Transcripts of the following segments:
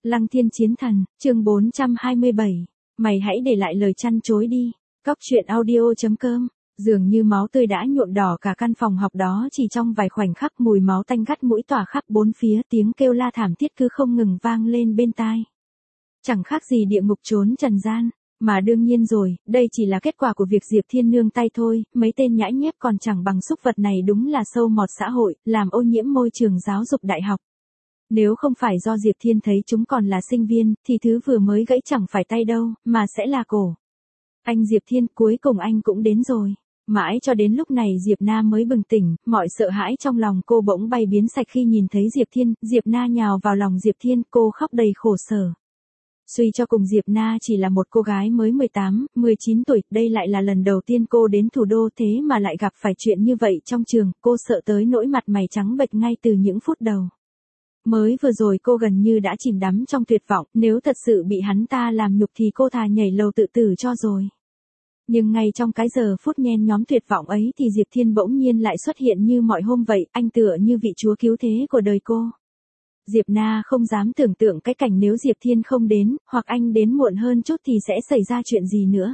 Lăng Thiên Chiến Thần, chương 427. Mày hãy để lại lời chăn chối đi. Cóc truyện audio.com. Dường như máu tươi đã nhuộm đỏ cả căn phòng học đó chỉ trong vài khoảnh khắc, mùi máu tanh gắt mũi tỏa khắp bốn phía, tiếng kêu la thảm thiết cứ không ngừng vang lên bên tai. Chẳng khác gì địa ngục trốn trần gian. Mà đương nhiên rồi, đây chỉ là kết quả của việc Diệp Thiên nương tay thôi, mấy tên nhãi nhép còn chẳng bằng súc vật này đúng là sâu mọt xã hội, làm ô nhiễm môi trường giáo dục đại học. Nếu không phải do Diệp Thiên thấy chúng còn là sinh viên, thì thứ vừa mới gãy chẳng phải tay đâu, mà sẽ là cổ. Anh Diệp Thiên, cuối cùng anh cũng đến rồi. Mãi cho đến lúc này Diệp Na mới bừng tỉnh, mọi sợ hãi trong lòng cô bỗng bay biến sạch khi nhìn thấy Diệp Thiên. Diệp Na nhào vào lòng Diệp Thiên, cô khóc đầy khổ sở. Suy cho cùng Diệp Na chỉ là một cô gái mới 18, 19 tuổi, đây lại là lần đầu tiên cô đến thủ đô, thế mà lại gặp phải chuyện như vậy trong trường, cô sợ tới nỗi mặt mày trắng bệch ngay từ những phút đầu. Mới vừa rồi cô gần như đã chìm đắm trong tuyệt vọng, nếu thật sự bị hắn ta làm nhục thì cô thà nhảy lầu tự tử cho rồi. Nhưng ngay trong cái giờ phút nhen nhóm tuyệt vọng ấy thì Diệp Thiên bỗng nhiên lại xuất hiện như mọi hôm vậy, anh tựa như vị chúa cứu thế của đời cô. Diệp Na không dám tưởng tượng cái cảnh nếu Diệp Thiên không đến, hoặc anh đến muộn hơn chút thì sẽ xảy ra chuyện gì nữa.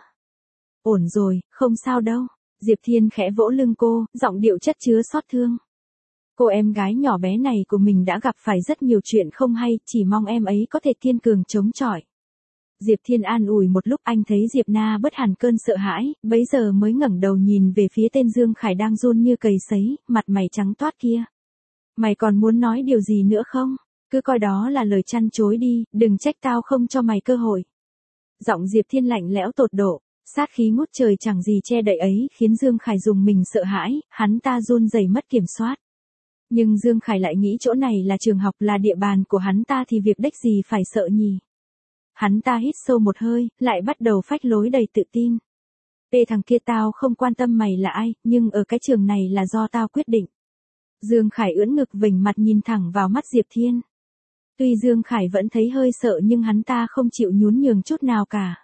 Ổn rồi, không sao đâu. Diệp Thiên khẽ vỗ lưng cô, giọng điệu chất chứa xót thương. Cô em gái nhỏ bé này của mình đã gặp phải rất nhiều chuyện không hay, chỉ mong em ấy có thể kiên cường chống chọi. Diệp Thiên an ủi một lúc, anh thấy Diệp Na bớt hẳn cơn sợ hãi, bấy giờ mới ngẩng đầu nhìn về phía tên Dương Khải đang run như cầy sấy, mặt mày trắng toát kia. Mày còn muốn nói điều gì nữa không? Cứ coi đó là lời chăn chối đi, đừng trách tao không cho mày cơ hội. Giọng Diệp Thiên lạnh lẽo tột độ, sát khí ngút trời chẳng gì che đậy ấy khiến Dương Khải dùng mình sợ hãi, hắn ta run rẩy mất kiểm soát. Nhưng Dương Khải lại nghĩ chỗ này là trường học, là địa bàn của hắn ta thì việc đếch gì phải sợ nhỉ. Hắn ta hít sâu một hơi, lại bắt đầu phách lối đầy tự tin. Ê thằng kia, tao không quan tâm mày là ai, nhưng ở cái trường này là do tao quyết định. Dương Khải ưỡn ngực vểnh mặt nhìn thẳng vào mắt Diệp Thiên. Tuy Dương Khải vẫn thấy hơi sợ nhưng hắn ta không chịu nhún nhường chút nào cả.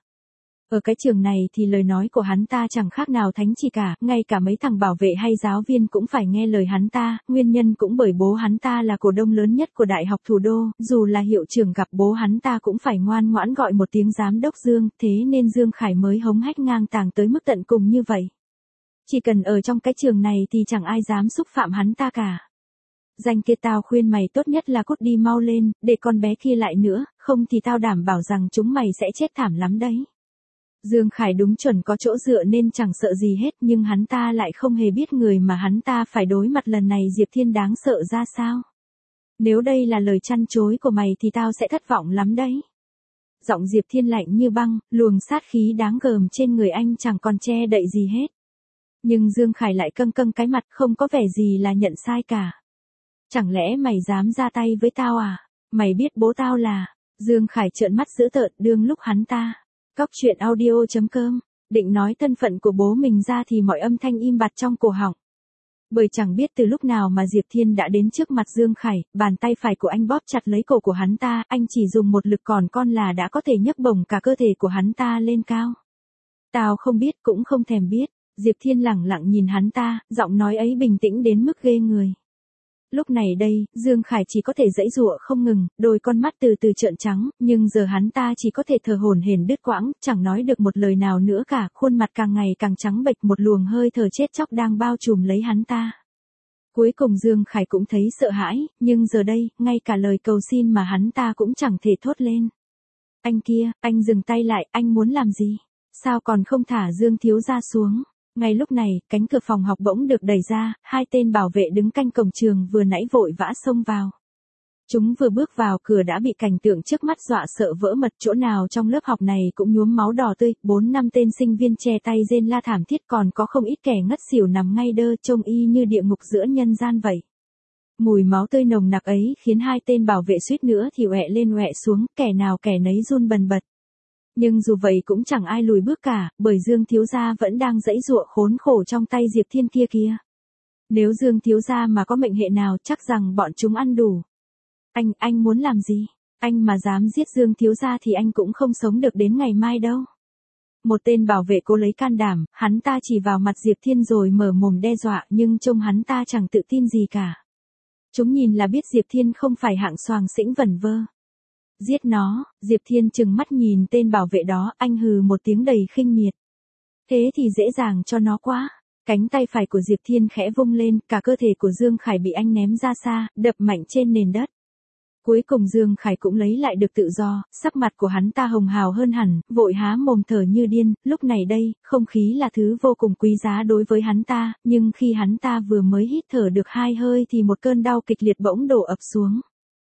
Ở cái trường này thì lời nói của hắn ta chẳng khác nào thánh chỉ cả, ngay cả mấy thằng bảo vệ hay giáo viên cũng phải nghe lời hắn ta, nguyên nhân cũng bởi bố hắn ta là cổ đông lớn nhất của Đại học Thủ đô, dù là hiệu trưởng gặp bố hắn ta cũng phải ngoan ngoãn gọi một tiếng giám đốc Dương, thế nên Dương Khải mới hống hách ngang tàng tới mức tận cùng như vậy. Chỉ cần ở trong cái trường này thì chẳng ai dám xúc phạm hắn ta cả. Danh kia, tao khuyên mày tốt nhất là cút đi mau lên, để con bé kia lại nữa, không thì tao đảm bảo rằng chúng mày sẽ chết thảm lắm đấy. Dương Khải đúng chuẩn có chỗ dựa nên chẳng sợ gì hết, nhưng hắn ta lại không hề biết người mà hắn ta phải đối mặt lần này Diệp Thiên đáng sợ ra sao. Nếu đây là lời chăn chối của mày thì tao sẽ thất vọng lắm đấy. Giọng Diệp Thiên lạnh như băng, luồng sát khí đáng gờm trên người anh chẳng còn che đậy gì hết. Nhưng Dương Khải lại căng căng cái mặt, không có vẻ gì là nhận sai cả. Chẳng lẽ mày dám ra tay với tao à? Mày biết bố tao là... Dương Khải trợn mắt dữ tợn, đương lúc hắn ta. Cóc truyện audio.com. Định nói thân phận của bố mình ra thì mọi âm thanh im bặt trong cổ họng. Bởi chẳng biết từ lúc nào mà Diệp Thiên đã đến trước mặt Dương Khải, bàn tay phải của anh bóp chặt lấy cổ của hắn ta, anh chỉ dùng một lực còn con là đã có thể nhấc bổng cả cơ thể của hắn ta lên cao. Tao không biết, cũng không thèm biết. Diệp Thiên lẳng lặng nhìn hắn ta, giọng nói ấy bình tĩnh đến mức ghê người. Lúc này đây, Dương Khải chỉ có thể giãy giụa không ngừng, đôi con mắt từ từ trợn trắng, nhưng giờ hắn ta chỉ có thể thở hổn hển đứt quãng, chẳng nói được một lời nào nữa cả, khuôn mặt càng ngày càng trắng bệch, một luồng hơi thở chết chóc đang bao trùm lấy hắn ta. Cuối cùng Dương Khải cũng thấy sợ hãi, nhưng giờ đây, ngay cả lời cầu xin mà hắn ta cũng chẳng thể thốt lên. Anh kia, anh dừng tay lại, anh muốn làm gì? Sao còn không thả Dương thiếu gia xuống? Ngay lúc này, cánh cửa phòng học bỗng được đẩy ra, hai tên bảo vệ đứng canh cổng trường vừa nãy vội vã xông vào. Chúng vừa bước vào cửa đã bị cảnh tượng trước mắt dọa sợ vỡ mật, chỗ nào trong lớp học này cũng nhuốm máu đỏ tươi, 4-5 tên sinh viên che tay rên la thảm thiết, còn có không ít kẻ ngất xỉu nằm ngay đơ, trông y như địa ngục giữa nhân gian vậy. Mùi máu tươi nồng nặc ấy khiến hai tên bảo vệ suýt nữa thì ọe lên ọe xuống, kẻ nào kẻ nấy run bần bật. Nhưng dù vậy cũng chẳng ai lùi bước cả, bởi Dương thiếu gia vẫn đang giãy giụa khốn khổ trong tay Diệp Thiên kia kìa. Nếu Dương thiếu gia mà có mệnh hệ nào chắc rằng bọn chúng ăn đủ. Anh muốn làm gì? Anh mà dám giết Dương thiếu gia thì anh cũng không sống được đến ngày mai đâu. Một tên bảo vệ cố lấy can đảm, hắn ta chỉ vào mặt Diệp Thiên rồi mở mồm đe dọa, nhưng trông hắn ta chẳng tự tin gì cả. Chúng nhìn là biết Diệp Thiên không phải hạng xoàng xĩnh vẩn vơ. Giết nó, Diệp Thiên trừng mắt nhìn tên bảo vệ đó, anh hừ một tiếng đầy khinh miệt. Thế thì dễ dàng cho nó quá. Cánh tay phải của Diệp Thiên khẽ vung lên, cả cơ thể của Dương Khải bị anh ném ra xa, đập mạnh trên nền đất. Cuối cùng Dương Khải cũng lấy lại được tự do, sắc mặt của hắn ta hồng hào hơn hẳn, vội há mồm thở như điên, lúc này đây, không khí là thứ vô cùng quý giá đối với hắn ta, nhưng khi hắn ta vừa mới hít thở được 2 hơi thì một cơn đau kịch liệt bỗng đổ ập xuống.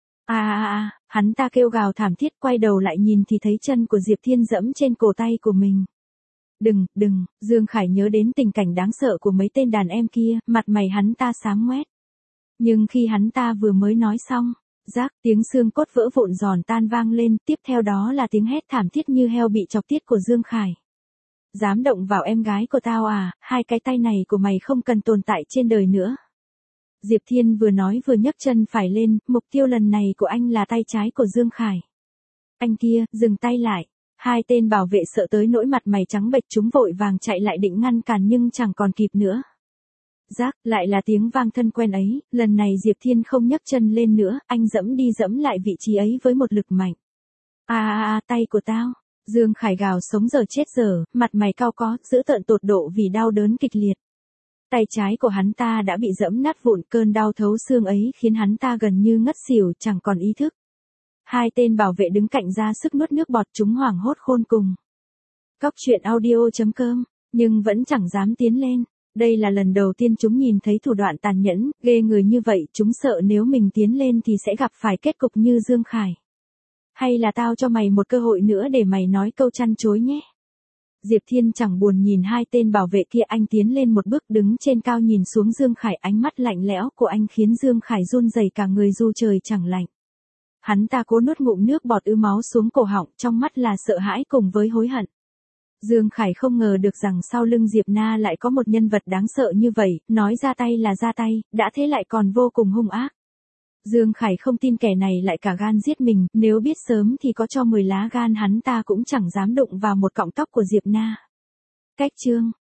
Hắn ta kêu gào thảm thiết, quay đầu lại nhìn thì thấy chân của Diệp Thiên dẫm trên cổ tay của mình. Đừng, Dương Khải nhớ đến tình cảnh đáng sợ của mấy tên đàn em kia, mặt mày hắn ta xám ngoét. Nhưng khi hắn ta vừa mới nói xong, rác, tiếng xương cốt vỡ vụn giòn tan vang lên, tiếp theo đó là tiếng hét thảm thiết như heo bị chọc tiết của Dương Khải. Dám động vào em gái của tao à, 2 cái tay này của mày không cần tồn tại trên đời nữa. Diệp Thiên vừa nói vừa nhấc chân phải lên, mục tiêu lần này của anh là tay trái của Dương Khải. Anh kia, dừng tay lại. 2 tên bảo vệ sợ tới nỗi mặt mày trắng bệch, chúng vội vàng chạy lại định ngăn cản nhưng chẳng còn kịp nữa. Rác, lại là tiếng vang thân quen ấy, lần này Diệp Thiên không nhấc chân lên nữa, anh dẫm đi dẫm lại vị trí ấy với một lực mạnh. Tay của tao. Dương Khải gào sống dở chết dở, mặt mày cau có, dữ tợn tột độ vì đau đớn kịch liệt. Tay trái của hắn ta đã bị dẫm nát vụn, cơn đau thấu xương ấy khiến hắn ta gần như ngất xỉu, chẳng còn ý thức. 2 tên bảo vệ đứng cạnh ra sức nuốt nước bọt, chúng hoảng hốt khôn cùng. Cóc truyện audio.com, nhưng vẫn chẳng dám tiến lên. Đây là lần đầu tiên chúng nhìn thấy thủ đoạn tàn nhẫn, ghê người như vậy, chúng sợ nếu mình tiến lên thì sẽ gặp phải kết cục như Dương Khải. Hay là tao cho mày một cơ hội nữa để mày nói câu chăn chối nhé. Diệp Thiên chẳng buồn nhìn 2 tên bảo vệ kia, anh tiến lên một bước đứng trên cao nhìn xuống Dương Khải, ánh mắt lạnh lẽo của anh khiến Dương Khải run rẩy cả người dù trời chẳng lạnh. Hắn ta cố nuốt ngụm nước bọt ứ máu xuống cổ họng, trong mắt là sợ hãi cùng với hối hận. Dương Khải không ngờ được rằng sau lưng Diệp Na lại có một nhân vật đáng sợ như vậy, nói ra tay là ra tay, đã thế lại còn vô cùng hung ác. Dương Khải không tin kẻ này lại cả gan giết mình, nếu biết sớm thì có cho 10 lá gan hắn ta cũng chẳng dám đụng vào một cọng tóc của Diệp Na. Cách chương